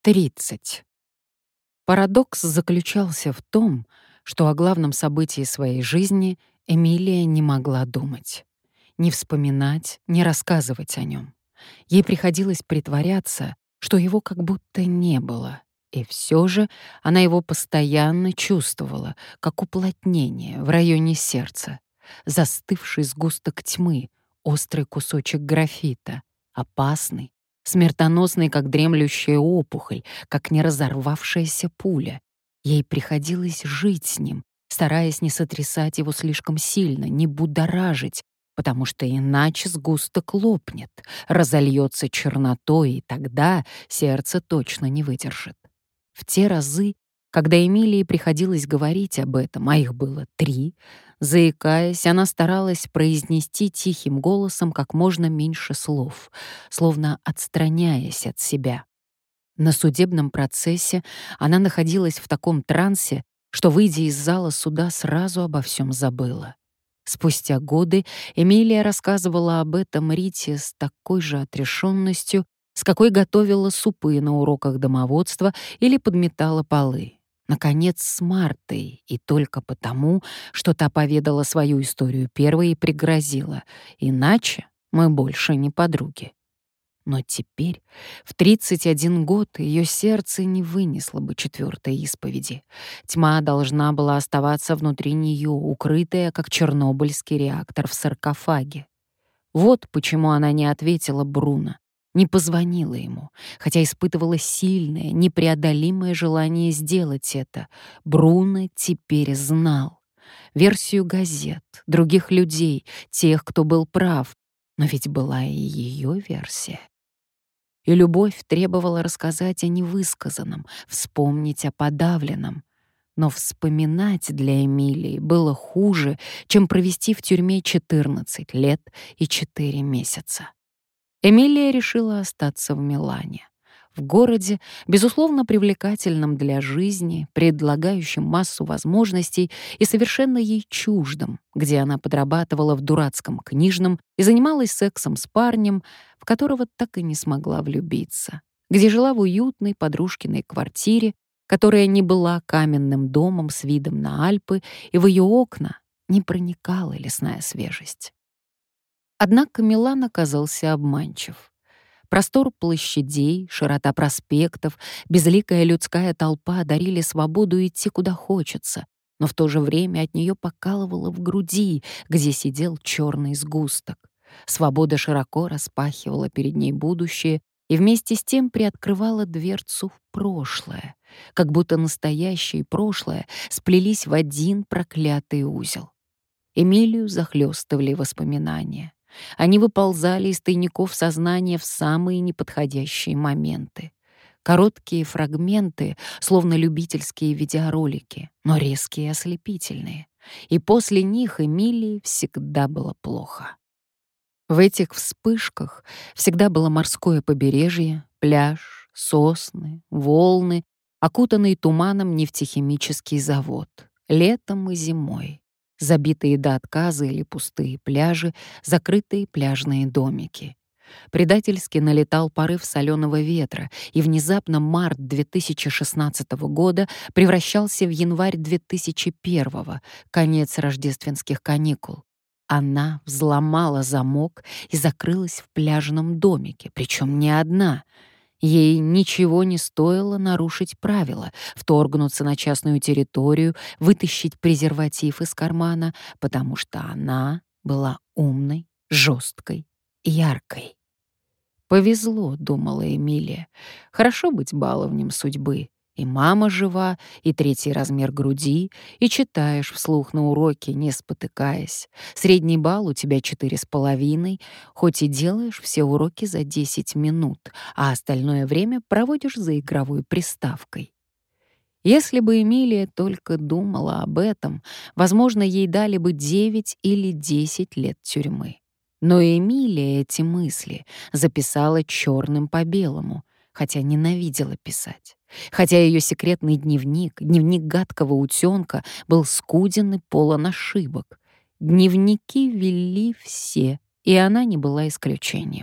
30. Парадокс заключался в том, что о главном событии своей жизни Эмилия не могла думать. Не вспоминать, не рассказывать о нем. Ей приходилось притворяться, что его как будто не было. И все же она его постоянно чувствовала, как уплотнение в районе сердца. Застывший сгусток тьмы, острый кусочек графита, опасный, смертоносный, как дремлющая опухоль, как неразорвавшаяся пуля. Ей приходилось жить с ним, стараясь не сотрясать его слишком сильно, не будоражить, потому что иначе сгусток лопнет, разольется чернотой, и тогда сердце точно не выдержит. В те разы, когда Эмилии приходилось говорить об этом, а их было 3, заикаясь, она старалась произнести тихим голосом как можно меньше слов, словно отстраняясь от себя. На судебном процессе она находилась в таком трансе, что, выйдя из зала суда, сразу обо всем забыла. Спустя годы Эмилия рассказывала об этом Рите с такой же отрешенностью, с какой готовила супы на уроках домоводства или подметала полы. Наконец, с Мартой, и только потому, что та поведала свою историю первой и пригрозила. Иначе мы больше не подруги. Но теперь, в 31 год, ее сердце не вынесло бы 4-й исповеди. Тьма должна была оставаться внутри нее, укрытая, как чернобыльский реактор в саркофаге. Вот почему она не ответила Бруно, не позвонила ему, хотя испытывала сильное, непреодолимое желание сделать это. Бруно теперь знал версию газет, других людей, тех, кто был прав, но ведь была и ее версия. И любовь требовала рассказать о невысказанном, вспомнить о подавленном. Но вспоминать для Эмилии было хуже, чем провести в тюрьме 14 лет и 4 месяца. Эмилия решила остаться в Милане. В городе, безусловно привлекательном для жизни, предлагающем массу возможностей и совершенно ей чуждом, где она подрабатывала в дурацком книжном и занималась сексом с парнем, в которого так и не смогла влюбиться, где жила в уютной подружкиной квартире, которая не была каменным домом с видом на Альпы, и в ее окна не проникала лесная свежесть. Однако Милан оказался обманчив. Простор площадей, широта проспектов, безликая людская толпа дарили свободу идти куда хочется, но в то же время от нее покалывало в груди, где сидел черный сгусток. Свобода широко распахивала перед ней будущее и вместе с тем приоткрывала дверцу в прошлое, как будто настоящее и прошлое сплелись в один проклятый узел. Эмилию захлестывали воспоминания. Они выползали из тайников сознания в самые неподходящие моменты. Короткие фрагменты, словно любительские видеоролики, но резкие и ослепительные. И после них Эмилии всегда было плохо. В этих вспышках всегда было морское побережье, пляж, сосны, волны, окутанный туманом нефтехимический завод. Летом и зимой. Забитые до отказа или пустые пляжи, закрытые пляжные домики. Предательски налетал порыв соленого ветра, и внезапно март 2016 года превращался в январь 2001, конец рождественских каникул. Она взломала замок и закрылась в пляжном домике, причем не одна. Ей ничего не стоило нарушить правила, вторгнуться на частную территорию, вытащить презерватив из кармана, потому что она была умной, жесткой, яркой. «Повезло», — думала Эмилия. «Хорошо быть баловнем судьбы. И мама жива, и 3-й размер груди, и читаешь вслух на уроке, не спотыкаясь. Средний балл у тебя 4,5, хоть и делаешь все уроки за 10 минут, а остальное время проводишь за игровой приставкой». Если бы Эмилия только думала об этом, возможно, ей дали бы 9 или 10 лет тюрьмы. Но Эмилия эти мысли записала черным по белому, хотя ненавидела писать. Хотя ее секретный дневник, дневник гадкого утенка, был скуден и полон ошибок. Дневники вели все, и она не была исключением.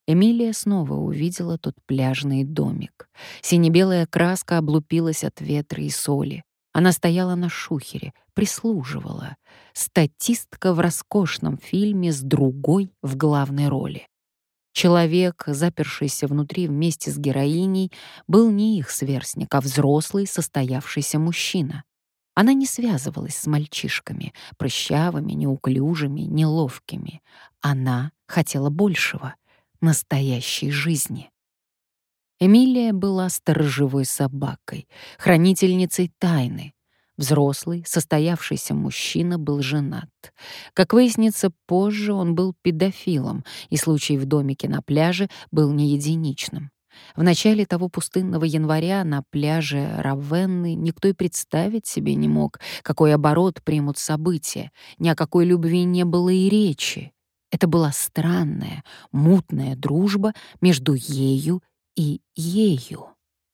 Эмилия снова увидела тот пляжный домик. Сине-белая краска облупилась от ветра и соли. Она стояла на шухере, прислуживала. Статистка в роскошном фильме с другой в главной роли. Человек, запершийся внутри вместе с героиней, был не их сверстник, а взрослый, состоявшийся мужчина. Она не связывалась с мальчишками, прыщавыми, неуклюжими, неловкими. Она хотела большего — настоящей жизни. Эмилия была сторожевой собакой, хранительницей тайны. Взрослый, состоявшийся мужчина был женат. Как выяснится позже, он был педофилом, и случай в домике на пляже был не единичным. В начале того пустынного января на пляже Равенны никто и представить себе не мог, какой оборот примут события, ни о какой любви не было и речи. Это была странная, мутная дружба между ею и ею.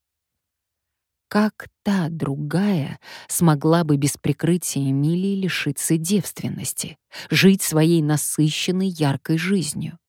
Как та другая смогла бы без прикрытия Эмилии лишиться девственности, жить своей насыщенной яркой жизнью?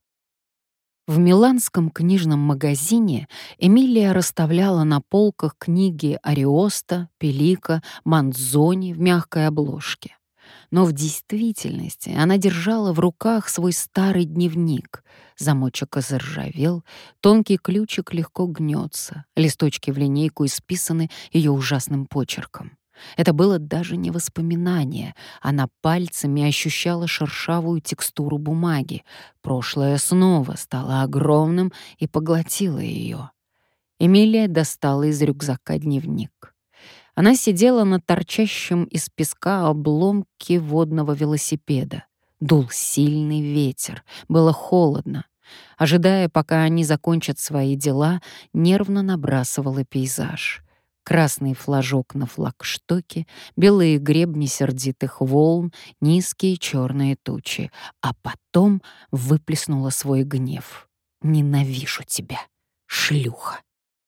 В миланском книжном магазине Эмилия расставляла на полках книги Ариоста, Пелика, Манзони в мягкой обложке. Но в действительности она держала в руках свой старый дневник. Замочек заржавел, тонкий ключик легко гнется, листочки в линейку исписаны ее ужасным почерком. Это было даже не воспоминание. Она пальцами ощущала шершавую текстуру бумаги. Прошлое снова стало огромным и поглотило ее. Эмилия достала из рюкзака дневник. Она сидела на торчащем из песка обломке водного велосипеда. Дул сильный ветер, было холодно. Ожидая, пока они закончат свои дела, нервно набрасывала пейзаж. Красный флажок на флагштоке, белые гребни сердитых волн, низкие черные тучи. А потом выплеснула свой гнев. «Ненавижу тебя, шлюха!»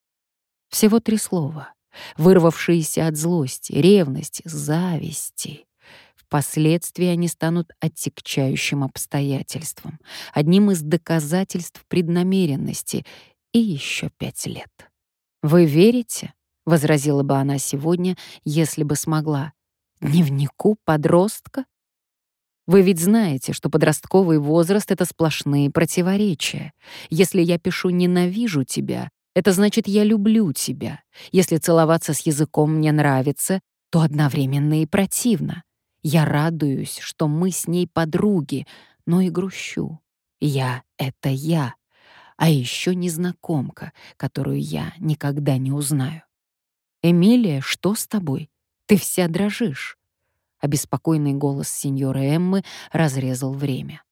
Всего 3 слова, вырвавшиеся от злости, ревности, зависти. Впоследствии они станут отягчающим обстоятельством, одним из доказательств преднамеренности, и еще 5 лет. «Вы верите?» — возразила бы она сегодня, если бы смогла. «Дневнику подростка? Вы ведь знаете, что подростковый возраст — это сплошные противоречия. Если я пишу «ненавижу тебя», это значит «я люблю тебя». Если целоваться с языком мне нравится, то одновременно и противно. Я радуюсь, что мы с ней подруги, но и грущу. Я — это я, а еще незнакомка, которую я никогда не узнаю. «Эмилия, что с тобой? Ты вся дрожишь». Обеспокоенный голос сеньоры Эммы разрезал время.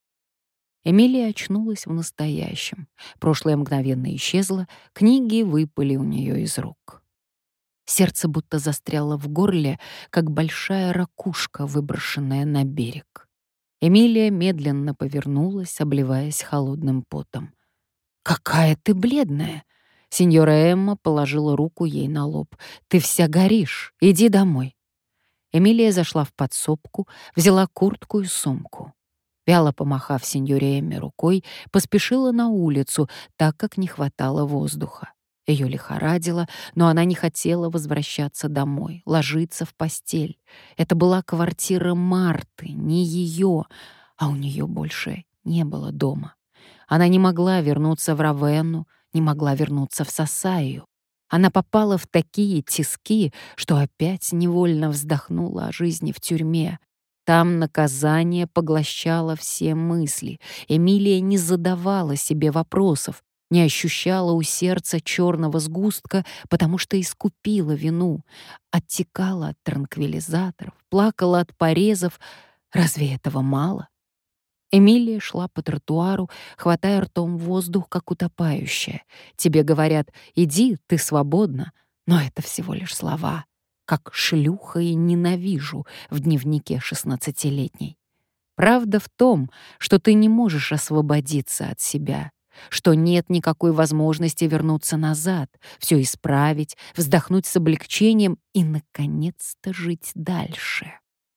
Эмилия очнулась в настоящем. Прошлое мгновенно исчезло, книги выпали у нее из рук. Сердце будто застряло в горле, как большая ракушка, выброшенная на берег. Эмилия медленно повернулась, обливаясь холодным потом. «Какая ты бледная!» Сеньора Эмма положила руку ей на лоб. «Ты вся горишь. Иди домой». Эмилия зашла в подсобку, взяла куртку и сумку. Вяло помахав сеньоре Эмме рукой, поспешила на улицу, так как не хватало воздуха. Ее лихорадило, но она не хотела возвращаться домой, ложиться в постель. Это была квартира Марты, не ее, а у нее больше не было дома. Она не могла вернуться в Равенну, не могла вернуться в Сасаю. Она попала в такие тиски, что опять невольно вздохнула о жизни в тюрьме. Там наказание поглощало все мысли. Эмилия не задавала себе вопросов, не ощущала у сердца черного сгустка, потому что искупила вину, оттекала от транквилизаторов, плакала от порезов. Разве этого мало? Эмилия шла по тротуару, хватая ртом воздух, как утопающая. Тебе говорят «иди, ты свободна», но это всего лишь слова, как «шлюха» и «ненавижу» в дневнике 16-летней. Правда в том, что ты не можешь освободиться от себя, что нет никакой возможности вернуться назад, все исправить, вздохнуть с облегчением и, наконец-то, жить дальше.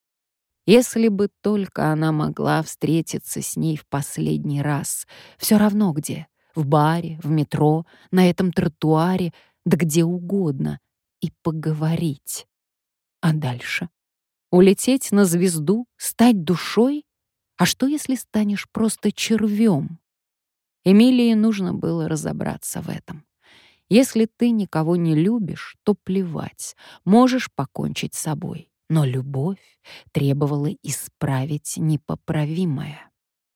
Если бы только она могла встретиться с ней в последний раз, все равно где, в баре, в метро, на этом тротуаре, да где угодно, и поговорить. А дальше? Улететь на звезду, стать душой? А что, если станешь просто червем? Эмилии нужно было разобраться в этом. Если ты никого не любишь, то плевать, можешь покончить с собой. Но любовь требовала исправить непоправимое.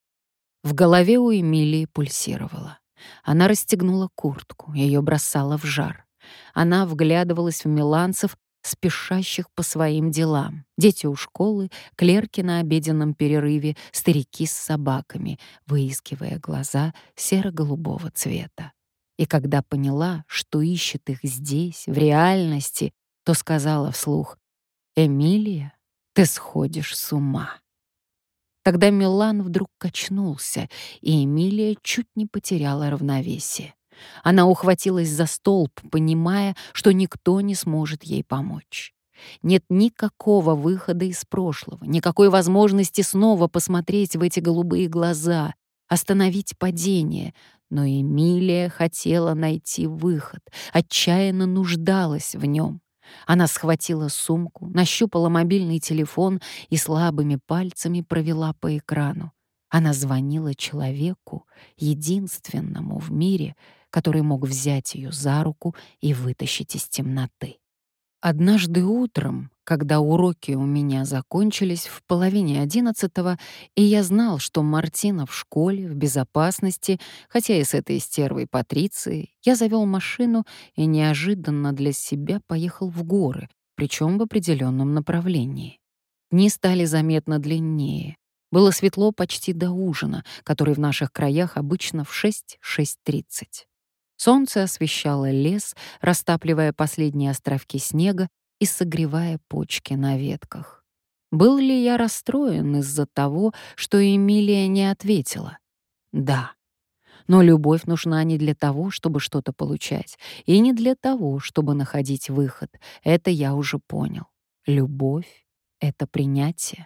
В голове у Эмилии пульсировало. Она расстегнула куртку, ее бросало в жар. Она вглядывалась в миланцев, спешащих по своим делам. Дети у школы, клерки на обеденном перерыве, старики с собаками, выискивая глаза серо-голубого цвета. И когда поняла, что ищет их здесь, в реальности, то сказала вслух: «Эмилия, ты сходишь с ума». Тогда Милан вдруг качнулся, и Эмилия чуть не потеряла равновесие. Она ухватилась за столб, понимая, что никто не сможет ей помочь. Нет никакого выхода из прошлого, никакой возможности снова посмотреть в эти голубые глаза, остановить падение. Но Эмилия хотела найти выход, отчаянно нуждалась в нем. Она схватила сумку, нащупала мобильный телефон и слабыми пальцами провела по экрану. Она звонила человеку, единственному в мире, который мог взять ее за руку и вытащить из темноты. Однажды утром, когда уроки у меня закончились в половине 11, и я знал, что Мартина в школе, в безопасности, хотя и с этой стервой Патрицией, я завел машину и неожиданно для себя поехал в горы, причем в определенном направлении. Дни стали заметно длиннее. Было светло почти до ужина, который в наших краях обычно в 6-6:30. Солнце освещало лес, растапливая последние островки снега и согревая почки на ветках. Был ли я расстроен из-за того, что Эмилия не ответила? Да. Но любовь нужна не для того, чтобы что-то получать, и не для того, чтобы находить выход. Это я уже понял. Любовь — это принятие.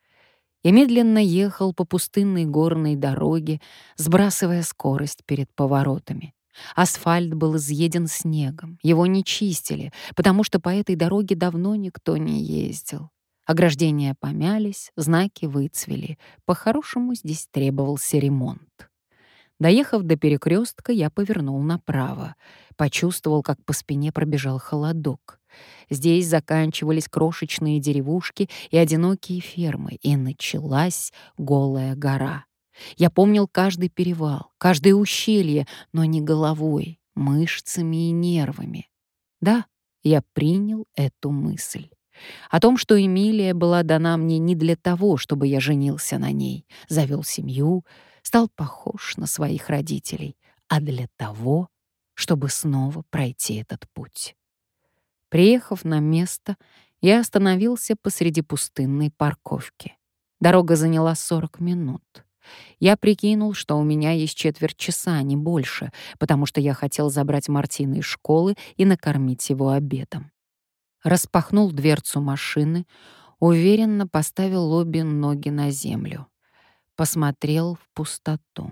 И медленно ехал по пустынной горной дороге, сбрасывая скорость перед поворотами. Асфальт был изъеден снегом, его не чистили, потому что по этой дороге давно никто не ездил. Ограждения помялись, знаки выцвели. По-хорошему здесь требовался ремонт. Доехав до перекрестка, я повернул направо. Почувствовал, как по спине пробежал холодок. Здесь заканчивались крошечные деревушки и одинокие фермы, и началась голая гора. Я помнил каждый перевал, каждое ущелье, но не головой, мышцами и нервами. Да, я принял эту мысль. О том, что Эмилия была дана мне не для того, чтобы я женился на ней, завел семью, стал похож на своих родителей, а для того, чтобы снова пройти этот путь. Приехав на место, я остановился посреди пустынной парковки. Дорога заняла 40 минут. Я прикинул, что у меня есть четверть часа, не больше, потому что я хотел забрать Мартина из школы и накормить его обедом. Распахнул дверцу машины, уверенно поставил обе ноги на землю. Посмотрел в пустоту.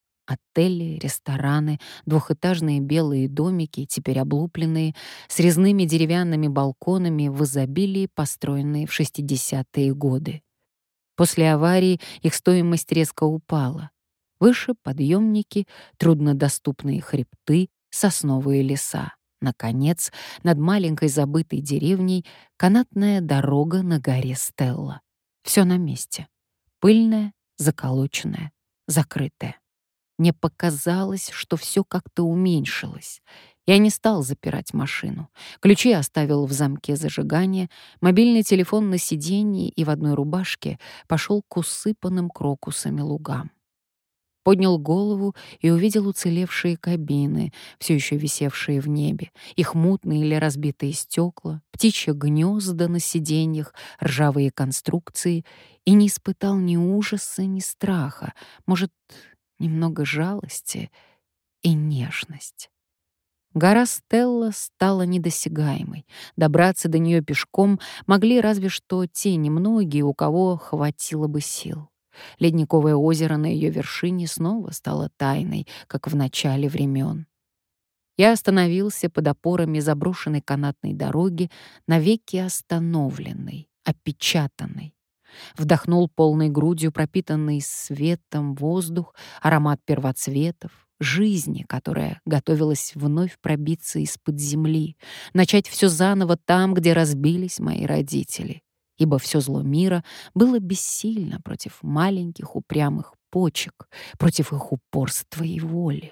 Отели, рестораны, двухэтажные белые домики, теперь облупленные, с резными деревянными балконами в изобилии, построенные в 60-е годы. После аварии их стоимость резко упала. Выше подъемники, труднодоступные хребты, сосновые леса. Наконец, над маленькой забытой деревней канатная дорога на горе Стелла. Все на месте. Пыльная, заколоченная, закрытая. Мне показалось, что все как-то уменьшилось. Я не стал запирать машину. Ключи оставил в замке зажигания, мобильный телефон на сиденье и в одной рубашке пошел к усыпанным крокусами лугам. Поднял голову и увидел уцелевшие кабины, все еще висевшие в небе, их мутные или разбитые стекла, птичьи гнезда на сиденьях, ржавые конструкции, и не испытал ни ужаса, ни страха, может, немного жалости и нежность. Гора Стелла стала недосягаемой. Добраться до нее пешком могли разве что те немногие, у кого хватило бы сил. Ледниковое озеро на ее вершине снова стало тайной, как в начале времен. Я остановился под опорами заброшенной канатной дороги, навеки остановленной, опечатанной. Вдохнул полной грудью пропитанный светом воздух, аромат первоцветов, жизни, которая готовилась вновь пробиться из-под земли, начать все заново там, где разбились мои родители. Ибо все зло мира было бессильно против маленьких упрямых почек, против их упорства и воли.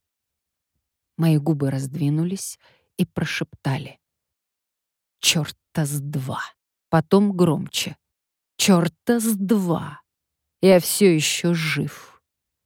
Мои губы раздвинулись и прошептали: «Чёрта с два!» Потом громче: «Чёрта с два! Я все еще жив!»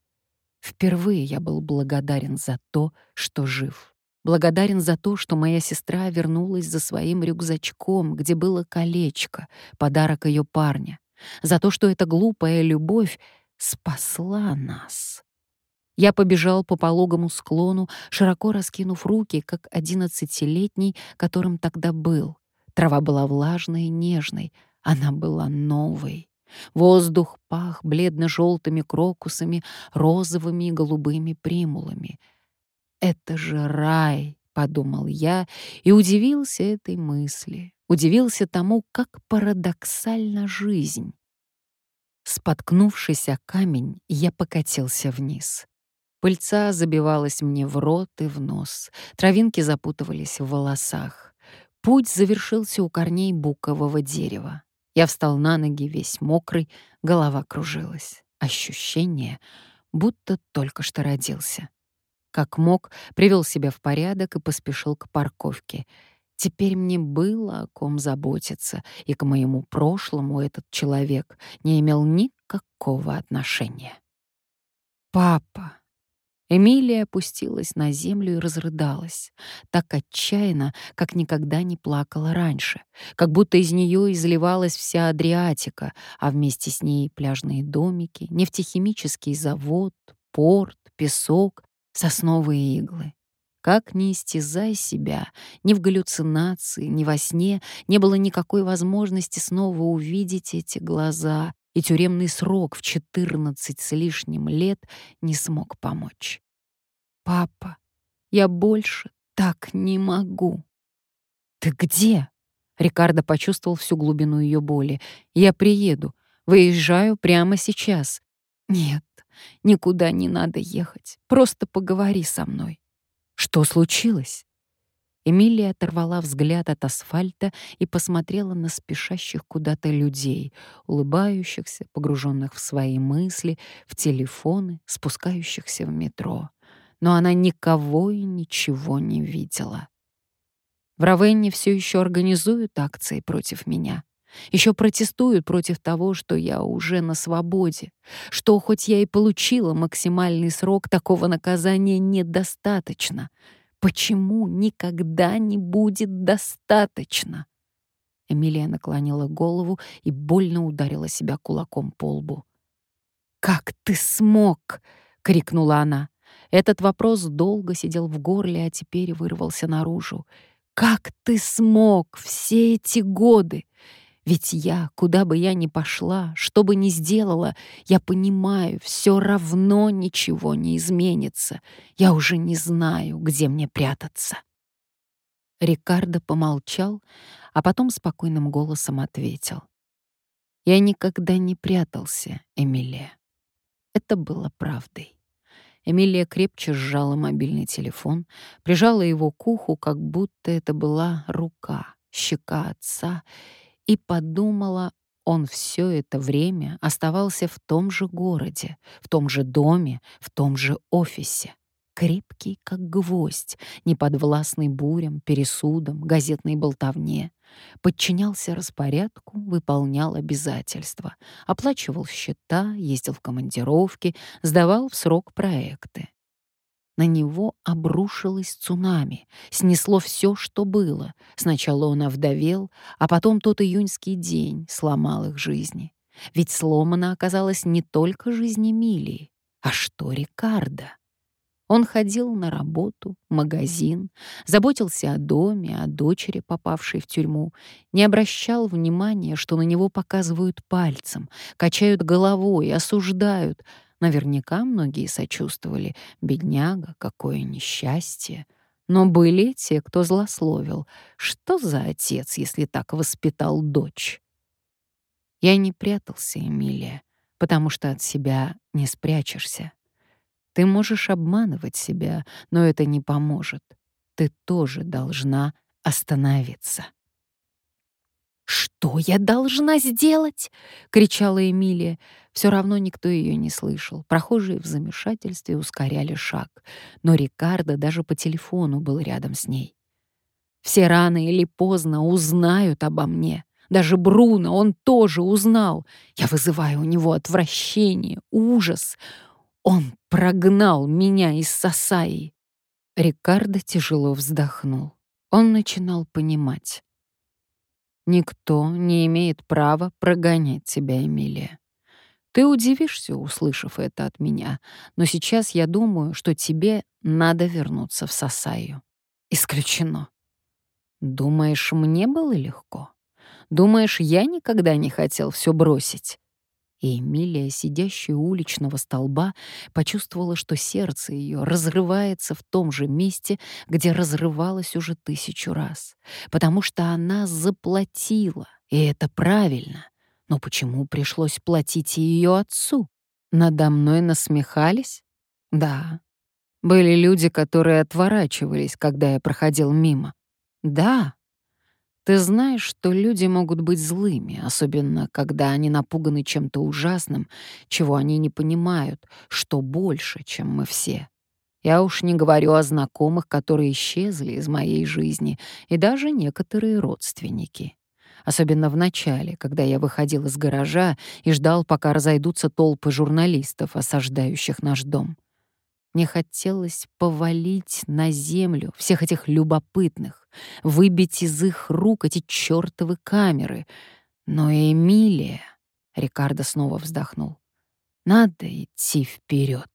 Впервые я был благодарен за то, что жив. Благодарен за то, что моя сестра вернулась за своим рюкзачком, где было колечко, подарок ее парня. За то, что эта глупая любовь спасла нас. Я побежал по пологому склону, широко раскинув руки, как 11-летний, которым тогда был. Трава была влажной и нежной, она была новой. Воздух пах бледно-желтыми крокусами, розовыми и голубыми примулами. «Это же рай!» — подумал я и удивился этой мысли. Удивился тому, как парадоксальна жизнь. Споткнувшись о камень, я покатился вниз. Пыльца забивалась мне в рот и в нос, травинки запутывались в волосах. Путь завершился у корней букового дерева. Я встал на ноги весь мокрый, голова кружилась. Ощущение, будто только что родился. Как мог, привел себя в порядок и поспешил к парковке. Теперь мне было о ком заботиться, и к моему прошлому этот человек не имел никакого отношения. «Папа!» Эмилия опустилась на землю и разрыдалась, так отчаянно, как никогда не плакала раньше, как будто из нее изливалась вся Адриатика, а вместе с ней пляжные домики, нефтехимический завод, порт, песок, сосновые иглы. Как ни истязай себя, ни в галлюцинации, ни во сне не было никакой возможности снова увидеть эти глаза, и тюремный срок в 14 с лишним лет не смог помочь. «Папа, я больше так не могу». «Ты где?» Рикардо почувствовал всю глубину ее боли. «Я приеду. Выезжаю прямо сейчас». «Нет, никуда не надо ехать. Просто поговори со мной». «Что случилось?» Эмилия оторвала взгляд от асфальта и посмотрела на спешащих куда-то людей, улыбающихся, погруженных в свои мысли, в телефоны, спускающихся в метро. Но она никого и ничего не видела. В Равенне все еще организуют акции против меня. Еще протестуют против того, что я уже на свободе, что хоть я и получила максимальный срок, такого наказания недостаточно. Почему никогда не будет достаточно? Эмилия наклонила голову и больно ударила себя кулаком по лбу. «Как ты смог?» — крикнула она. Этот вопрос долго сидел в горле, а теперь вырвался наружу. «Как ты смог все эти годы? Ведь я, куда бы я ни пошла, что бы ни сделала, я понимаю, все равно ничего не изменится. Я уже не знаю, где мне прятаться». Рикардо помолчал, а потом спокойным голосом ответил: «Я никогда не прятался, Эмилия». Это было правдой. Эмилия крепче сжала мобильный телефон, прижала его к уху, как будто это была рука, щека отца, и подумала, он все это время оставался в том же городе, в том же доме, в том же офисе. Крепкий, как гвоздь, неподвластный бурям, пересудам, газетной болтовне. Подчинялся распорядку, выполнял обязательства, оплачивал счета, ездил в командировки, сдавал в срок проекты. На него обрушилось цунами, снесло все, что было. Сначала он овдовел, а потом тот июньский день сломал их жизни. Ведь сломана оказалась не только жизнь Эмилии, а что Рикардо. Он ходил на работу, магазин, заботился о доме, о дочери, попавшей в тюрьму, не обращал внимания, что на него показывают пальцем, качают головой, осуждают. Наверняка многие сочувствовали. Бедняга, какое несчастье. Но были те, кто злословил. Что за отец, если так воспитал дочь? Я не прятался, Эмилия, потому что от себя не спрячешься. Ты можешь обманывать себя, но это не поможет. Ты тоже должна остановиться. «Что я должна сделать?» — кричала Эмилия. Все равно никто ее не слышал. Прохожие в замешательстве ускоряли шаг. Но Рикардо даже по телефону был рядом с ней. «Все рано или поздно узнают обо мне. Даже Бруно, он тоже узнал. Я вызываю у него отвращение, ужас. Он прогнал меня из Сасаи». Рикардо тяжело вздохнул. Он начинал понимать. Никто не имеет права прогонять тебя, Эмилия. Ты удивишься, услышав это от меня, но сейчас я думаю, что тебе надо вернуться в Сасаю. Исключено. Думаешь, мне было легко? Думаешь, я никогда не хотел все бросить? И Эмилия, сидящая у уличного столба, почувствовала, что сердце ее разрывается в том же месте, где разрывалось уже 1000 раз. Потому что она заплатила, и это правильно. Но почему пришлось платить и ее отцу? Надо мной насмехались? Да. Были люди, которые отворачивались, когда я проходил мимо. Да. Ты знаешь, что люди могут быть злыми, особенно когда они напуганы чем-то ужасным, чего они не понимают, что больше, чем мы все. Я уж не говорю о знакомых, которые исчезли из моей жизни, и даже некоторые родственники. Особенно в начале, когда я выходил из гаража и ждал, пока разойдутся толпы журналистов, осаждающих наш дом. Мне хотелось повалить на землю всех этих любопытных, выбить из их рук эти чёртовы камеры. Но Эмилия... Рикардо снова вздохнул. Надо идти вперед.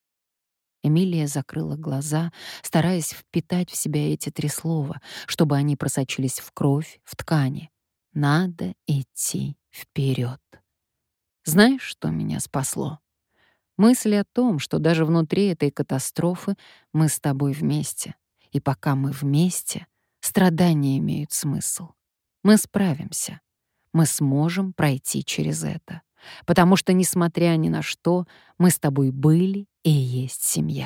Эмилия закрыла глаза, стараясь впитать в себя эти 3 слова, чтобы они просочились в кровь, в ткани. Надо идти вперед. Знаешь, что меня спасло? Мысль о том, что даже внутри этой катастрофы мы с тобой вместе. И пока мы вместе, страдания имеют смысл. Мы справимся. Мы сможем пройти через это. Потому что, несмотря ни на что, мы с тобой были и есть семья.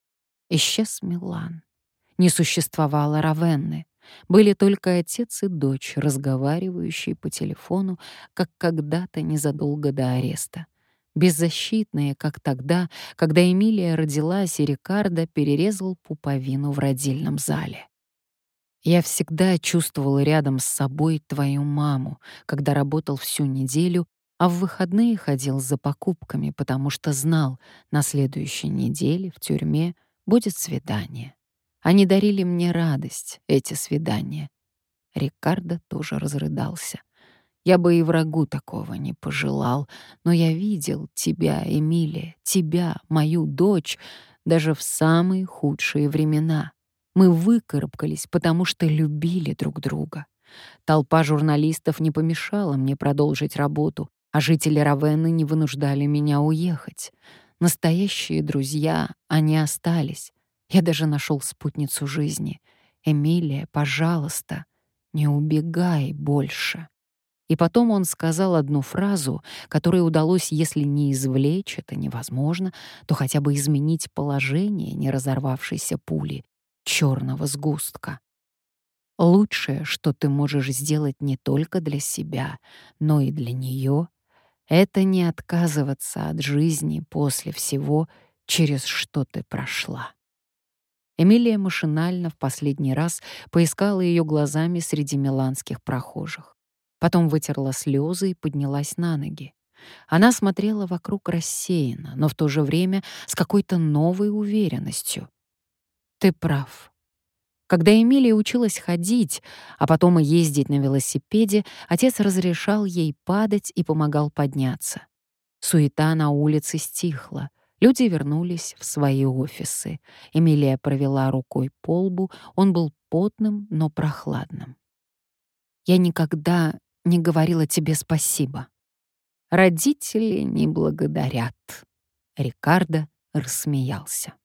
Исчез Милан. Не существовало Равенны. Были только отец и дочь, разговаривающие по телефону, как когда-то незадолго до ареста. Беззащитные, как тогда, когда Эмилия родилась, и Рикардо перерезал пуповину в родильном зале. Я всегда чувствовал рядом с собой твою маму, когда работал всю неделю, а в выходные ходил за покупками, потому что знал, на следующей неделе в тюрьме будет свидание. Они дарили мне радость, эти свидания. Рикардо тоже разрыдался. Я бы и врагу такого не пожелал, но я видел тебя, Эмилия, тебя, мою дочь, даже в самые худшие времена. Мы выкарабкались, потому что любили друг друга. Толпа журналистов не помешала мне продолжить работу, а жители Равенны не вынуждали меня уехать. Настоящие друзья, они остались. Я даже нашел спутницу жизни. Эмилия, пожалуйста, не убегай больше. И потом он сказал одну фразу, которой удалось, если не извлечь, это невозможно, то хотя бы изменить положение не разорвавшейся пули, черного сгустка. Лучшее, что ты можешь сделать не только для себя, но и для нее, это не отказываться от жизни после всего, через что ты прошла. Эмилия машинально в последний раз поискала ее глазами среди миланских прохожих. Потом вытерла слезы и поднялась на ноги. Она смотрела вокруг рассеянно, но в то же время с какой-то новой уверенностью. Ты прав. Когда Эмилия училась ходить, а потом и ездить на велосипеде, отец разрешал ей падать и помогал подняться. Суета на улице стихла. Люди вернулись в свои офисы. Эмилия провела рукой по лбу. Он был потным, но прохладным. «Я никогда не говорила тебе спасибо. Родители не благодарят». Рикардо рассмеялся.